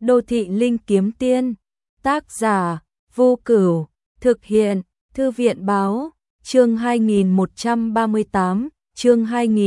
Đô thị linh kiếm tiên, tác giả, Vô Cửu, thực hiện, Thư viện báo, chương 2138, chương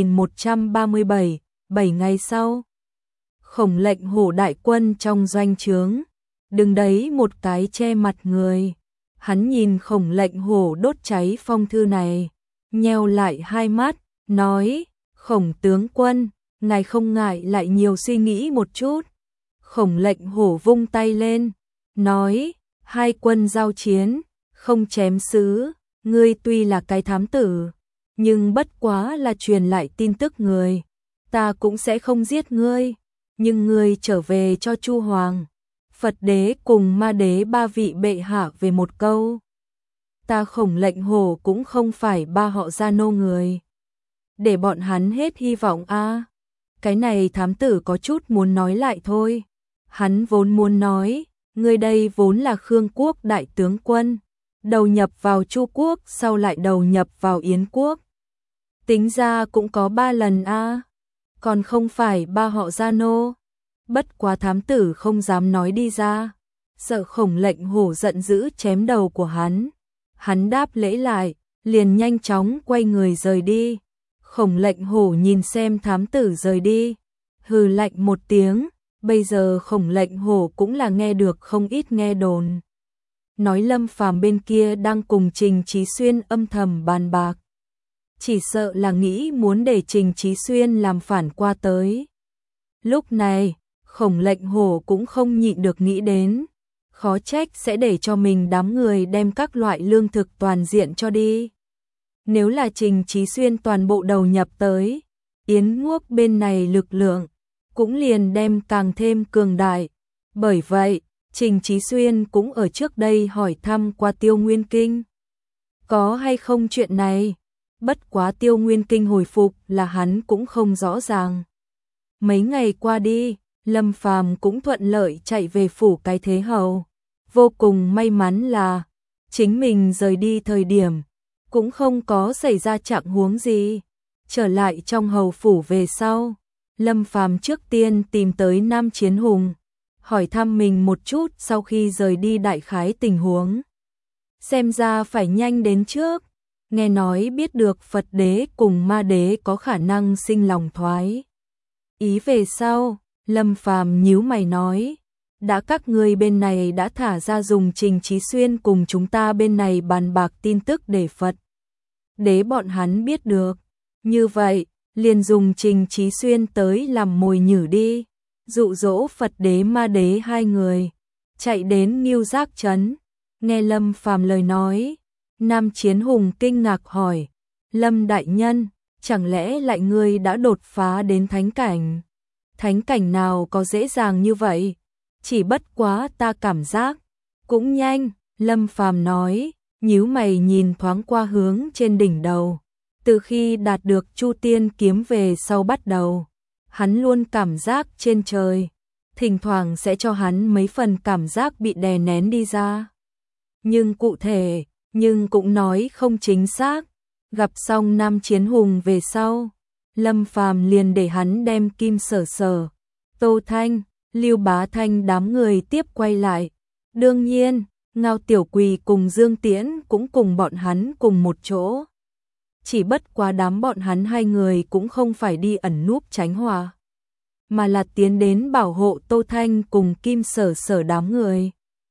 2137, 7 ngày sau. Khổng Lệnh Hổ đại quân trong doanh trướng, đứng đấy một cái che mặt người. Hắn nhìn Khổng Lệnh Hổ đốt cháy phong thư này, nheo lại hai mắt, nói, Khổng tướng quân, ngài không ngại lại nhiều suy nghĩ một chút. Khổng Lệnh Hổ vung tay lên, nói, hai quân giao chiến, không chém sứ, ngươi tuy là cái thám tử, nhưng bất quá là truyền lại tin tức người, ta cũng sẽ không giết ngươi, nhưng ngươi trở về cho Chu Hoàng, Phật đế cùng Ma đế ba vị bệ hạ về một câu. Ta Khổng Lệnh Hổ cũng không phải ba họ Gia Nô người, để bọn hắn hết hy vọng a. Cái này thám tử có chút muốn nói lại thôi. Hắn vốn muốn nói, người đây vốn là Khương quốc đại tướng quân, đầu nhập vào Chu quốc sau lại đầu nhập vào Yến quốc. Tính ra cũng có 3 lần a, còn không phải ba họ Gia Nô. Bất quá thám tử không dám nói đi ra, sợ Khổng Lệnh Hổ giận dữ chém đầu của hắn. Hắn đáp lễ lại, liền nhanh chóng quay người rời đi. Khổng Lệnh Hổ nhìn xem thám tử rời đi, hừ lạnh một tiếng. Bây giờ Khổng Lệnh Hổ cũng là nghe được không ít nghe đồn, nói Lâm Phàm bên kia đang cùng Trình Chí Xuyên âm thầm bàn bạc, chỉ sợ là nghĩ muốn để Trình Chí Xuyên làm phản qua tới. Lúc này, Khổng Lệnh Hổ cũng không nhịn được nghĩ đến, khó trách sẽ để cho mình đám người đem các loại lương thực toàn diện cho đi. Nếu là Trình Chí Xuyên toàn bộ đầu nhập tới, Yến quốc bên này lực lượng cũng liền đem càng thêm cường đại. Bởi vậy, Trình Chí Xuyên cũng ở trước đây hỏi thăm qua Tiêu Nguyên Kinh. Có hay không chuyện này? Bất quá Tiêu Nguyên Kinh hồi phục là hắn cũng không rõ ràng. Mấy ngày qua đi, Lâm Phàm cũng thuận lợi chạy về phủ cái thế hầu. Vô cùng may mắn là, chính mình rời đi thời điểm, cũng không có xảy ra trạng huống gì. Trở lại trong hầu phủ về sau, Lâm Phàm trước tiên tìm tới Nam Chiến Hùng, hỏi thăm mình một chút sau khi rời đi đại khái tình huống. Xem ra phải nhanh đến trước, nghe nói biết được Phật đế cùng Ma đế có khả năng sinh lòng thoái ý về sau, Lâm Phàm nhíu mày nói, đã các ngươi bên này đã thả ra dùng Trình Chí Xuyên cùng chúng ta bên này bàn bạc tin tức để Phật đế bọn hắn biết được, như vậy liền dùng Trình Chí Xuyên tới làm mồi nhử đi, dụ dỗ Phật đế Ma đế hai người chạy đến Ngưu Giác trấn. Nghe Lâm Phàm lời nói, Nam Chiến Hùng kinh ngạc hỏi, Lâm đại nhân, chẳng lẽ lại ngươi đã đột phá đến thánh cảnh? Thánh cảnh nào có dễ dàng như vậy? Chỉ bất quá ta cảm giác cũng nhanh. Lâm Phàm nói, nhíu mày nhìn thoáng qua hướng trên đỉnh đầu. Từ khi đạt được Chu Tiên kiếm về sau bắt đầu, hắn luôn cảm giác trên trời, thỉnh thoảng sẽ cho hắn mấy phần cảm giác bị đè nén đi ra. Nhưng cụ thể, nhưng cũng nói không chính xác. Gặp xong Nam Chiến Hùng về sau, Lâm Phàm liền để hắn đem Kim Sở Sở, Tô Thanh, Lưu Bá Thanh đám người tiếp quay lại. Đương nhiên, Ngao Tiểu Quỳ cùng Dương Tiễn cũng cùng bọn hắn cùng một chỗ. Chỉ bất quá đám bọn hắn hai người cũng không phải đi ẩn núp tránh họa, mà là tiến đến bảo hộ Tô Thanh cùng Kim Sở Sở đám người.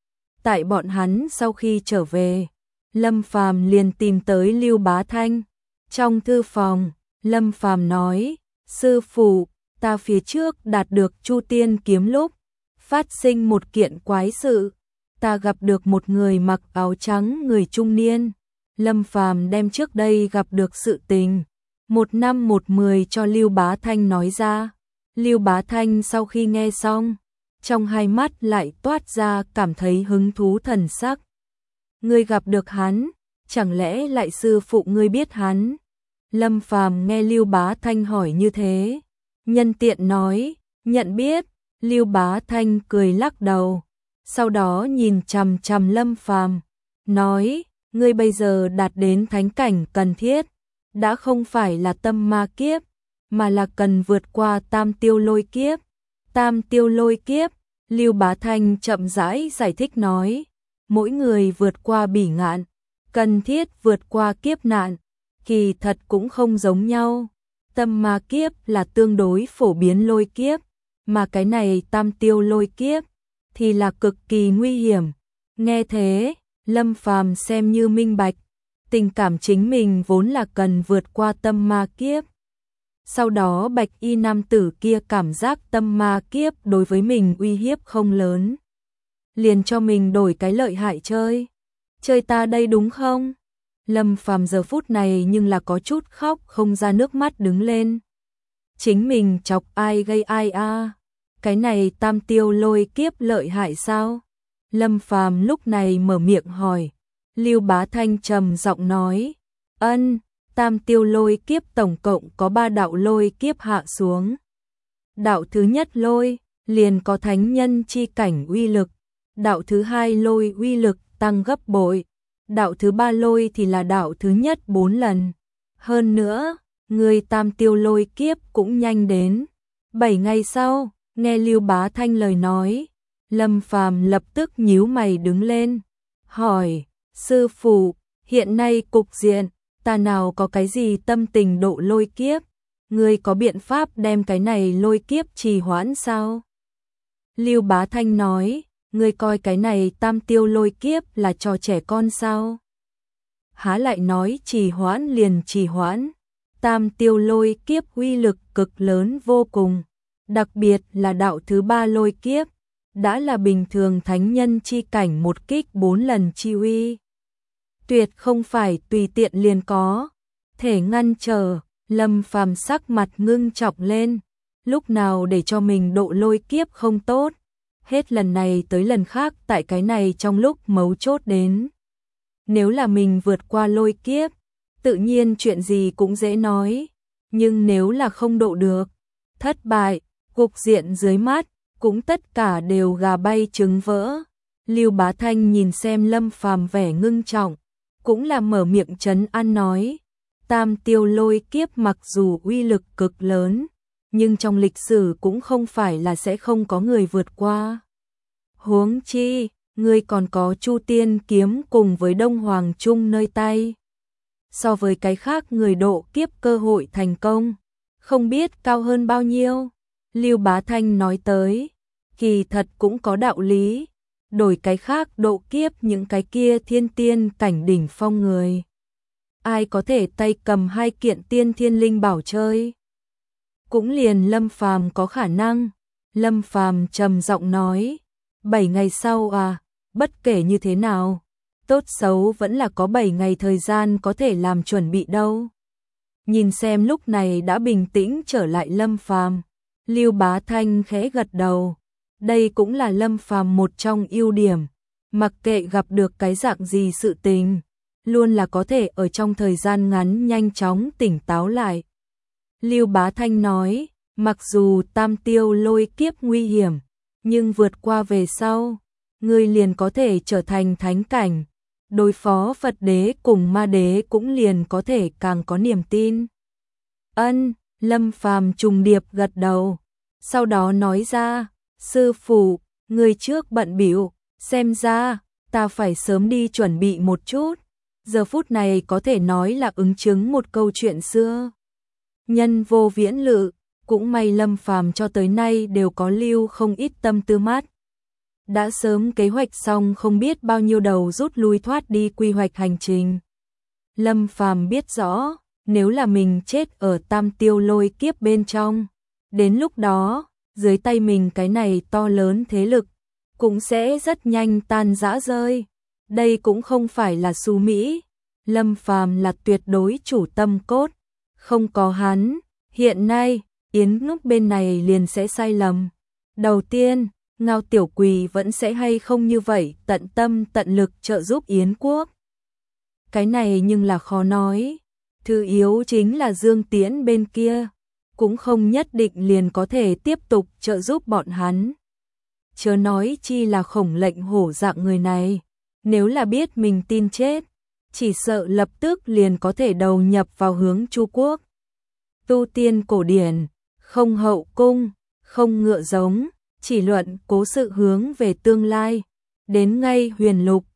Tại bọn hắn sau khi trở về, Lâm Phàm liền tìm tới Lưu Bá Thanh. Trong thư phòng, Lâm Phàm nói, sư phụ, ta phía trước đạt được Chu Tiên kiếm lúc, phát sinh một kiện quái sự. Ta gặp được một người mặc áo trắng người trung niên. Lâm Phàm đem trước đây gặp được sự tình, 1/1/10 cho Lưu Bá Thanh nói ra. Lưu Bá Thanh sau khi nghe xong, trong hai mắt lại toát ra cảm thấy hứng thú thần sắc. Ngươi gặp được hắn, chẳng lẽ lại sư phụ ngươi biết hắn? Lâm Phàm nghe Lưu Bá Thanh hỏi như thế, nhân tiện nói, nhận biết. Lưu Bá Thanh cười lắc đầu, sau đó nhìn chằm chằm Lâm Phàm, nói, ngươi bây giờ đạt đến thánh cảnh cần thiết, đã không phải là tâm ma kiếp, mà là cần vượt qua tam tiêu lôi kiếp. Tam tiêu lôi kiếp, Lưu Bá Thanh chậm rãi giải thích nói, mỗi người vượt qua bỉ ngạn, cần thiết vượt qua kiếp nạn, kỳ thật cũng không giống nhau. Tâm ma kiếp là tương đối phổ biến lôi kiếp, mà cái này tam tiêu lôi kiếp thì là cực kỳ nguy hiểm. Nghe thế, Lâm Phàm xem như minh bạch, tình cảm chính mình vốn là cần vượt qua tâm ma kiếp. Sau đó bạch y nam tử kia cảm giác tâm ma kiếp đối với mình uy hiếp không lớn, liền cho mình đổi cái lợi hại chơi. Chơi ta đây đúng không? Lâm Phàm giờ phút này nhưng là có chút khóc không ra nước mắt đứng lên. Chính mình chọc ai gây ai a? Cái này tam tiêu lôi kiếp lợi hại sao? Lâm Phàm lúc này mở miệng hỏi. Lưu Bá Thanh trầm giọng nói, ân, tam tiêu lôi kiếp tổng cộng có 3 đạo lôi kiếp hạ xuống. Đạo thứ nhất lôi, liền có thánh nhân chi cảnh uy lực. Đạo thứ hai lôi uy lực tăng gấp bội. Đạo thứ ba lôi thì là đạo thứ nhất 4 lần. Hơn nữa, người tam tiêu lôi kiếp cũng nhanh đến. 7 ngày sau, nghe Lưu Bá Thanh lời nói, Lâm Phàm lập tức nhíu mày đứng lên, hỏi, sư phụ, hiện nay cục diện, ta nào có cái gì tâm tình độ lôi kiếp, ngươi có biện pháp đem cái này lôi kiếp trì hoãn sao? Lưu Bá Thanh nói, ngươi coi cái này tam tiêu lôi kiếp là trò trẻ con sao? Há lại nói trì hoãn liền trì hoãn, tam tiêu lôi kiếp uy lực cực lớn vô cùng, đặc biệt là đạo thứ ba lôi kiếp, đã là bình thường thánh nhân chi cảnh một kích 4 lần chi uy. Tuyệt không phải tùy tiện liền có thể ngăn trở. Lâm Phàm sắc mặt ngưng trọng lên, lúc nào để cho mình độ lôi kiếp không tốt, hết lần này tới lần khác tại cái này trong lúc mấu chốt đến. Nếu là mình vượt qua lôi kiếp, tự nhiên chuyện gì cũng dễ nói, nhưng nếu là không độ được, thất bại, cục diện dưới mắt cũng tất cả đều gà bay trứng vỡ. Lưu Bá Thanh nhìn xem Lâm Phàm vẻ ngưng trọng, cũng là mở miệng trấn an nói, tam tiêu lôi kiếp mặc dù uy lực cực lớn, nhưng trong lịch sử cũng không phải là sẽ không có người vượt qua. Huống chi, ngươi còn có Chu Tiên kiếm cùng với Đông Hoàng Trung nơi tay. So với cái khác người độ kiếp cơ hội thành công, không biết cao hơn bao nhiêu. Lưu Bá Thanh nói tới, kỳ thật cũng có đạo lý, đổi cái khác độ kiếp những cái kia thiên tiên cảnh đỉnh phong người. Ai có thể tay cầm 2 kiện tiên thiên linh bảo chơi? Cũng liền Lâm Phàm có khả năng. Lâm Phàm trầm giọng nói, 7 ngày sau à, bất kể như thế nào, tốt xấu vẫn là có 7 ngày thời gian có thể làm chuẩn bị đâu. Nhìn xem lúc này đã bình tĩnh trở lại Lâm Phàm, Lưu Bá Thanh khẽ gật đầu. Đây cũng là Lâm Phàm một trong ưu điểm, mặc kệ gặp được cái dạng gì sự tình, luôn là có thể ở trong thời gian ngắn nhanh chóng tỉnh táo lại. Lưu Bá Thanh nói, mặc dù tam tiêu lôi kiếp nguy hiểm, nhưng vượt qua về sau, ngươi liền có thể trở thành thánh cảnh, đối phó Phật đế cùng ma đế cũng liền có thể càng có niềm tin. Ân, Lâm Phàm trùng điệp gật đầu, sau đó nói ra, sư phụ, người trước bận bịu, xem ra, ta phải sớm đi chuẩn bị một chút. Giờ phút này có thể nói là ứng chứng một câu chuyện xưa. Nhân vô viễn lự, cũng may Lâm Phàm cho tới nay đều có lưu không ít tâm tư mắt. Đã sớm kế hoạch xong không biết bao nhiêu đầu rút lui thoát đi quy hoạch hành trình. Lâm Phàm biết rõ, nếu là mình chết ở tam tiêu lôi kiếp bên trong, đến lúc đó, dưới tay mình cái này to lớn thế lực, cũng sẽ rất nhanh tan rã rơi. Đây cũng không phải là xu Mỹ, Lâm Phàm là tuyệt đối chủ tâm cốt, không có hắn, hiện nay, Yến Ngốc bên này liền sẽ sai lầm. Đầu tiên, Ngao Tiểu Quỳ vẫn sẽ hay không như vậy tận tâm tận lực trợ giúp Yến Quốc. Cái này nhưng là khó nói, thứ yếu chính là Dương Tiễn bên kia, cũng không nhất định liền có thể tiếp tục trợ giúp bọn hắn. Chớ nói chi là Khổng Lệnh Hổ dạng người này, nếu là biết mình tin chết, chỉ sợ lập tức liền có thể đầu nhập vào hướng Chu Quốc. Tu tiên cổ điển, không hậu cung, không ngựa giống, chỉ luận cố sự hướng về tương lai. Đến ngay huyền lục,